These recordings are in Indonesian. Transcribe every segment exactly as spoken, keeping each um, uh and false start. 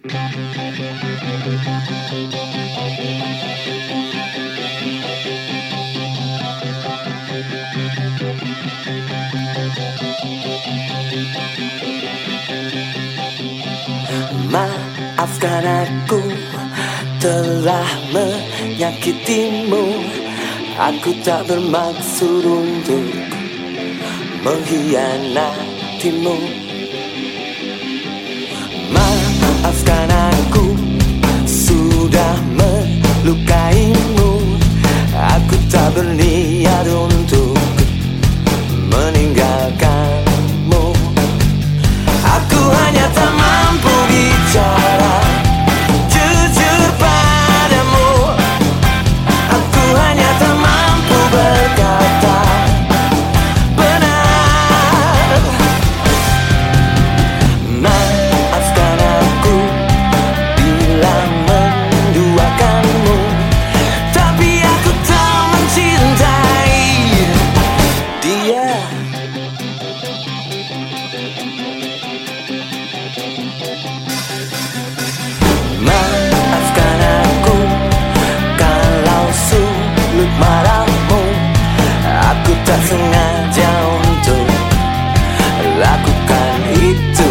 Maafkan aku telah menyakitimu. Aku tak bermaksud untuk mengkhianatimu. Maafkan aku sudah melukaimu. Aku tak berniat untuk meninggalkanmu. Aku hanya tak mampu bicara jujur padamu. Aku hanya tak mampu berkata benar. Maafkan aku bila menduakanmu, tapi aku tak mencintai dia. Maafkan aku kalau sulut marahmu. Aku tak sengaja untuk lakukan itu.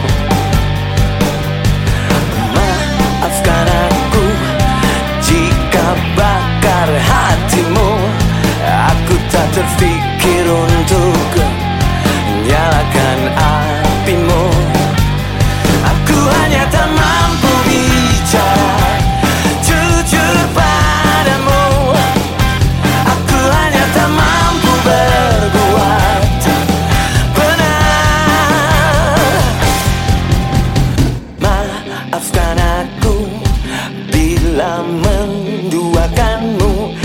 Maafkan aku jika bakar hatimu. Aku tak terfikir untuk nyalakan apimu. Aku hanya tak mampu bicara jujur padamu. Aku hanya tak mampu berbuat benar. Maafkan aku bila menduakanmu.